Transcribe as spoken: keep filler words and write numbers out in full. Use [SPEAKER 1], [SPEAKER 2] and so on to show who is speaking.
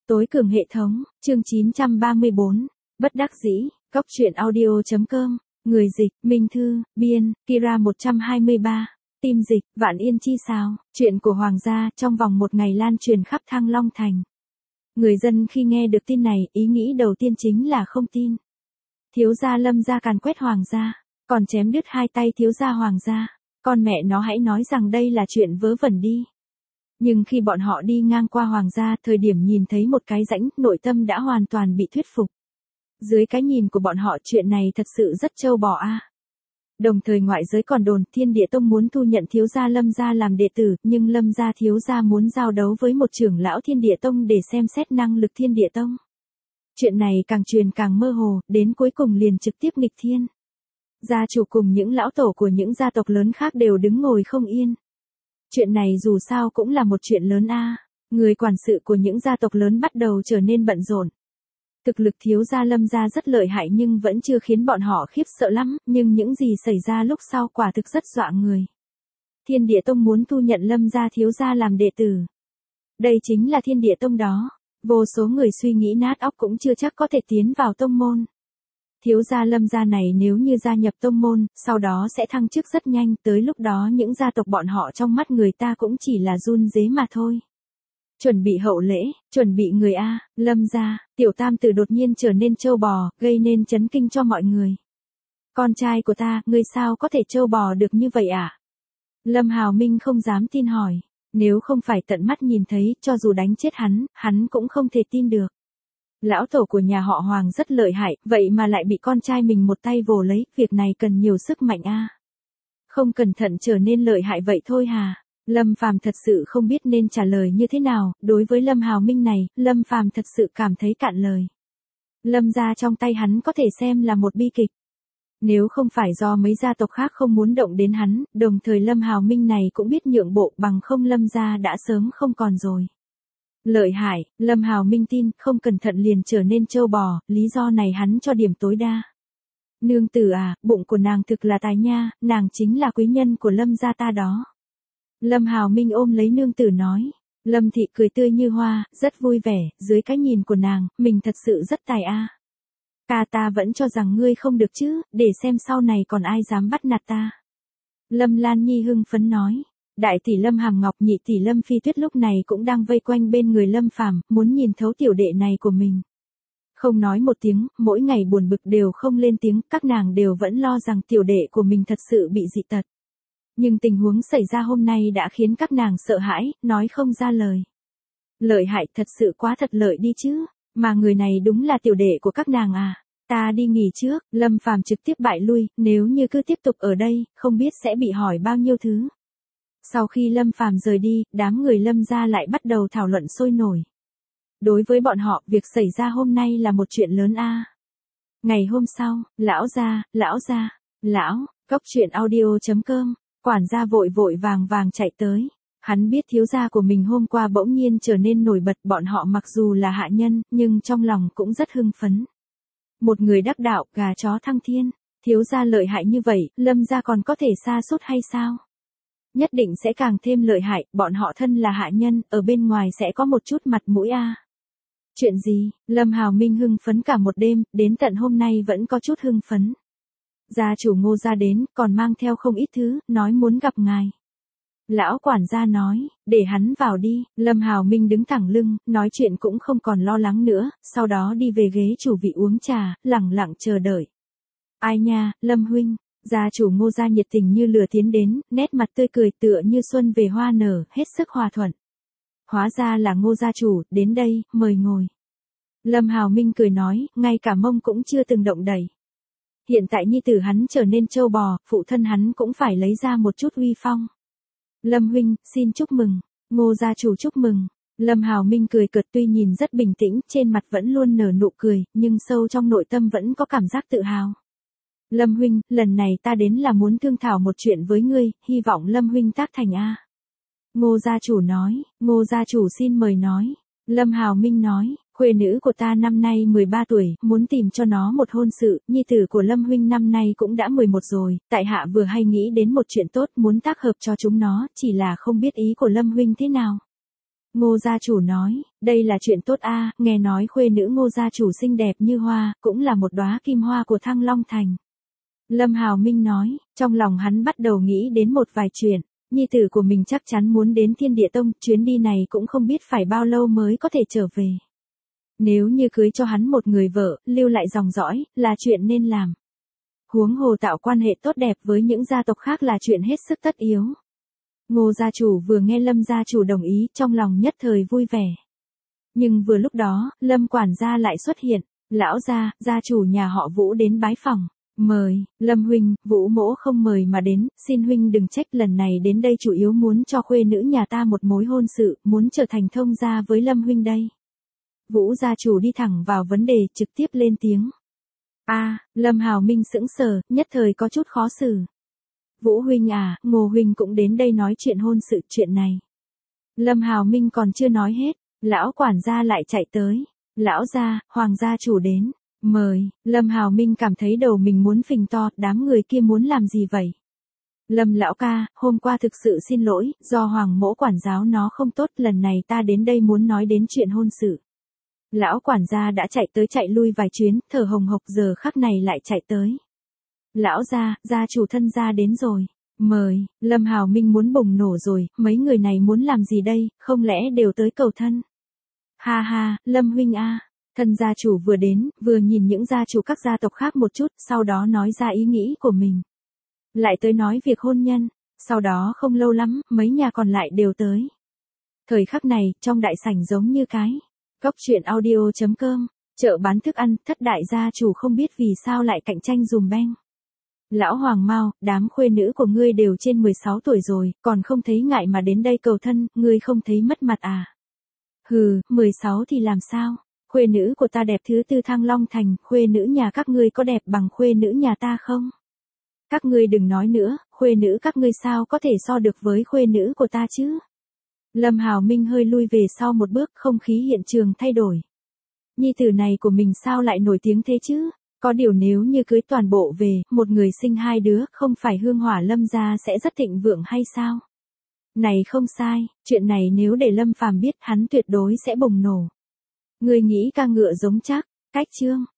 [SPEAKER 1] Tối cường hệ thống, chương chín trăm ba mươi bốn, bất đắc dĩ, góc truyện audio.com, người dịch, Minh Thư, biên, Kira một trăm hai mươi ba, tim dịch, Vạn Yên Chi Sao, chuyện của Hoàng gia trong vòng một ngày lan truyền khắp Thăng Long Thành. Người dân khi nghe được tin này, ý nghĩ đầu tiên chính là không tin. Thiếu gia Lâm gia càn quét Hoàng gia, còn chém đứt hai tay thiếu gia Hoàng gia, con mẹ nó hãy nói rằng đây là chuyện vớ vẩn đi. Nhưng khi bọn họ đi ngang qua Hoàng gia, thời điểm nhìn thấy một cái rãnh, nội tâm đã hoàn toàn bị thuyết phục. Dưới cái nhìn của bọn họ, chuyện này thật sự rất trâu bò a. À. Đồng thời ngoại giới còn đồn Thiên Địa Tông muốn thu nhận thiếu gia Lâm gia làm đệ tử, nhưng Lâm gia thiếu gia muốn giao đấu với một trưởng lão Thiên Địa Tông để xem xét năng lực Thiên Địa Tông. Chuyện này càng truyền càng mơ hồ, đến cuối cùng liền trực tiếp nghịch thiên. Gia chủ cùng những lão tổ của những gia tộc lớn khác đều đứng ngồi không yên. Chuyện này dù sao cũng là một chuyện lớn a. À. Người quản sự của những gia tộc lớn bắt đầu trở nên bận rộn. Thực lực thiếu gia Lâm gia rất lợi hại nhưng vẫn chưa khiến bọn họ khiếp sợ lắm, nhưng những gì xảy ra lúc sau quả thực rất dọa người. Thiên Địa Tông muốn thu nhận Lâm gia thiếu gia làm đệ tử. Đây chính là Thiên Địa Tông đó. Vô số người suy nghĩ nát óc cũng chưa chắc có thể tiến vào tông môn. Thiếu gia Lâm gia này nếu như gia nhập tông môn, sau đó sẽ thăng chức rất nhanh, tới lúc đó những gia tộc bọn họ trong mắt người ta cũng chỉ là run rế mà thôi. Chuẩn bị hậu lễ, chuẩn bị người A, Lâm gia, tiểu tam tử đột nhiên trở nên trâu bò, gây nên chấn kinh cho mọi người. Con trai của ta, ngươi sao có thể trâu bò được như vậy ạ? À? Lâm Hào Minh không dám tin hỏi, nếu không phải tận mắt nhìn thấy, cho dù đánh chết hắn, hắn cũng không thể tin được. Lão tổ của nhà họ Hoàng rất lợi hại, vậy mà lại bị con trai mình một tay vồ lấy, việc này cần nhiều sức mạnh a. À. Không cẩn thận trở nên lợi hại vậy thôi hà. Lâm Phàm thật sự không biết nên trả lời như thế nào, đối với Lâm Hào Minh này, Lâm Phàm thật sự cảm thấy cạn lời. Lâm gia trong tay hắn có thể xem là một bi kịch. Nếu không phải do mấy gia tộc khác không muốn động đến hắn, đồng thời Lâm Hào Minh này cũng biết nhượng bộ, bằng không Lâm gia đã sớm không còn rồi. Lợi hại, Lâm Hào Minh tin, không cẩn thận liền trở nên trâu bò, lý do này hắn cho điểm tối đa. Nương tử à, bụng của nàng thực là tài nha, nàng chính là quý nhân của Lâm gia ta đó. Lâm Hào Minh ôm lấy nương tử nói. Lâm thị cười tươi như hoa, rất vui vẻ, dưới cái nhìn của nàng, mình thật sự rất tài a. À. Ca ta vẫn cho rằng ngươi không được chứ, để xem sau này còn ai dám bắt nạt ta. Lâm Lan Nhi hưng phấn nói. Đại tỷ Lâm Hàm Ngọc, nhị tỷ Lâm Phi Tuyết lúc này cũng đang vây quanh bên người Lâm Phàm, muốn nhìn thấu tiểu đệ này của mình. Không nói một tiếng, mỗi ngày buồn bực đều không lên tiếng, các nàng đều vẫn lo rằng tiểu đệ của mình thật sự bị dị tật. Nhưng tình huống xảy ra hôm nay đã khiến các nàng sợ hãi, nói không ra lời. Lợi hại, thật sự quá thật lợi đi chứ, mà người này đúng là tiểu đệ của các nàng à. Ta đi nghỉ trước, Lâm Phàm trực tiếp bại lui, nếu như cứ tiếp tục ở đây, không biết sẽ bị hỏi bao nhiêu thứ. Sau khi Lâm Phàm rời đi, đám người Lâm gia lại bắt đầu thảo luận sôi nổi. Đối với bọn họ, việc xảy ra hôm nay là một chuyện lớn a. À. Ngày hôm sau, lão gia, lão gia, lão, góc truyện audio.com, quản gia vội vội vàng vàng chạy tới. Hắn biết thiếu gia của mình hôm qua bỗng nhiên trở nên nổi bật, bọn họ mặc dù là hạ nhân, nhưng trong lòng cũng rất hưng phấn. Một người đắc đạo, gà chó thăng thiên, thiếu gia lợi hại như vậy, Lâm gia còn có thể sa sút hay sao? Nhất định sẽ càng thêm lợi hại, bọn họ thân là hạ nhân, ở bên ngoài sẽ có một chút mặt mũi a. À. Chuyện gì? Lâm Hào Minh hưng phấn cả một đêm, đến tận hôm nay vẫn có chút hưng phấn. Gia chủ Ngô gia đến, còn mang theo không ít thứ, nói muốn gặp ngài. Lão quản gia nói, để hắn vào đi. Lâm Hào Minh đứng thẳng lưng, nói chuyện cũng không còn lo lắng nữa, sau đó đi về ghế chủ vị uống trà, lẳng lặng chờ đợi. Ai nha, Lâm huynh. Gia chủ Ngô gia nhiệt tình như lửa tiến đến, nét mặt tươi cười tựa như xuân về hoa nở, hết sức hòa thuận. Hóa ra là Ngô gia chủ, đến đây, mời ngồi. Lâm Hào Minh cười nói, ngay cả mông cũng chưa từng động đẩy. Hiện tại nhi tử hắn trở nên trâu bò, phụ thân hắn cũng phải lấy ra một chút uy phong. Lâm huynh, xin chúc mừng. Ngô gia chủ chúc mừng. Lâm Hào Minh cười cợt, tuy nhìn rất bình tĩnh, trên mặt vẫn luôn nở nụ cười, nhưng sâu trong nội tâm vẫn có cảm giác tự hào. Lâm huynh, lần này ta đến là muốn thương thảo một chuyện với ngươi, hy vọng Lâm huynh tác thành a. Ngô gia chủ nói. Ngô gia chủ xin mời nói. Lâm Hào Minh nói, khuê nữ của ta năm nay mười ba tuổi, muốn tìm cho nó một hôn sự, nhi tử của Lâm huynh năm nay cũng đã mười một rồi, tại hạ vừa hay nghĩ đến một chuyện tốt, muốn tác hợp cho chúng nó, chỉ là không biết ý của Lâm huynh thế nào. Ngô gia chủ nói, đây là chuyện tốt a, nghe nói khuê nữ Ngô gia chủ xinh đẹp như hoa, cũng là một đóa kim hoa của Thăng Long Thành. Lâm Hào Minh nói, trong lòng hắn bắt đầu nghĩ đến một vài chuyện, nhi tử của mình chắc chắn muốn đến Thiên Địa Tông, chuyến đi này cũng không biết phải bao lâu mới có thể trở về. Nếu như cưới cho hắn một người vợ, lưu lại dòng dõi, là chuyện nên làm. Huống hồ tạo quan hệ tốt đẹp với những gia tộc khác là chuyện hết sức tất yếu. Ngô gia chủ vừa nghe Lâm gia chủ đồng ý, trong lòng nhất thời vui vẻ. Nhưng vừa lúc đó, Lâm quản gia lại xuất hiện, lão gia, gia chủ nhà họ Vũ đến bái phòng. Mời, Lâm huynh, Vũ mỗ không mời mà đến, xin huynh đừng trách, lần này đến đây chủ yếu muốn cho khuê nữ nhà ta một mối hôn sự, muốn trở thành thông gia với Lâm huynh đây. Vũ gia chủ đi thẳng vào vấn đề, trực tiếp lên tiếng. A, à, Lâm Hào Minh sững sờ, nhất thời có chút khó xử. Vũ huynh à, Ngô huynh cũng đến đây nói chuyện hôn sự, chuyện này. Lâm Hào Minh còn chưa nói hết, lão quản gia lại chạy tới. Lão gia, Hoàng gia chủ đến. Mời, Lâm Hào Minh cảm thấy đầu mình muốn phình to, đám người kia muốn làm gì vậy? Lâm lão ca, hôm qua thực sự xin lỗi, do Hoàng mỗ quản giáo nó không tốt, lần này ta đến đây muốn nói đến chuyện hôn sự. Lão quản gia đã chạy tới chạy lui vài chuyến, thở hồng hộc, giờ khắc này lại chạy tới. Lão gia, gia chủ thân gia đến rồi. Mời, Lâm Hào Minh muốn bùng nổ rồi, mấy người này muốn làm gì đây, không lẽ đều tới cầu thân? Ha ha, Lâm huynh a. Thân gia chủ vừa đến, vừa nhìn những gia chủ các gia tộc khác một chút, sau đó nói ra ý nghĩ của mình. Lại tới nói việc hôn nhân, sau đó không lâu lắm, mấy nhà còn lại đều tới. Thời khắc này, trong đại sảnh giống như cái Cóc truyện audio chấm com, chợ bán thức ăn, thất đại gia chủ không biết vì sao lại cạnh tranh dùm beng. Lão Hoàng Mao, đám khuê nữ của ngươi đều trên mười sáu tuổi rồi, còn không thấy ngại mà đến đây cầu thân, ngươi không thấy mất mặt à? Hừ, mười sáu thì làm sao? Khuê nữ của ta đẹp thứ tư Thăng Long Thành, khuê nữ nhà các ngươi có đẹp bằng khuê nữ nhà ta không? Các ngươi đừng nói nữa, khuê nữ các ngươi sao có thể so được với khuê nữ của ta chứ? Lâm Hào Minh hơi lui về sau một bước, không khí hiện trường thay đổi. Nhi tử này của mình sao lại nổi tiếng thế chứ? Có điều nếu như cưới toàn bộ về, một người sinh hai đứa, không phải hương hỏa Lâm gia sẽ rất thịnh vượng hay sao? Này không sai, chuyện này nếu để Lâm Phàm biết, hắn tuyệt đối sẽ bùng nổ. Người nghĩ ca ngựa giống chắc, cách chương.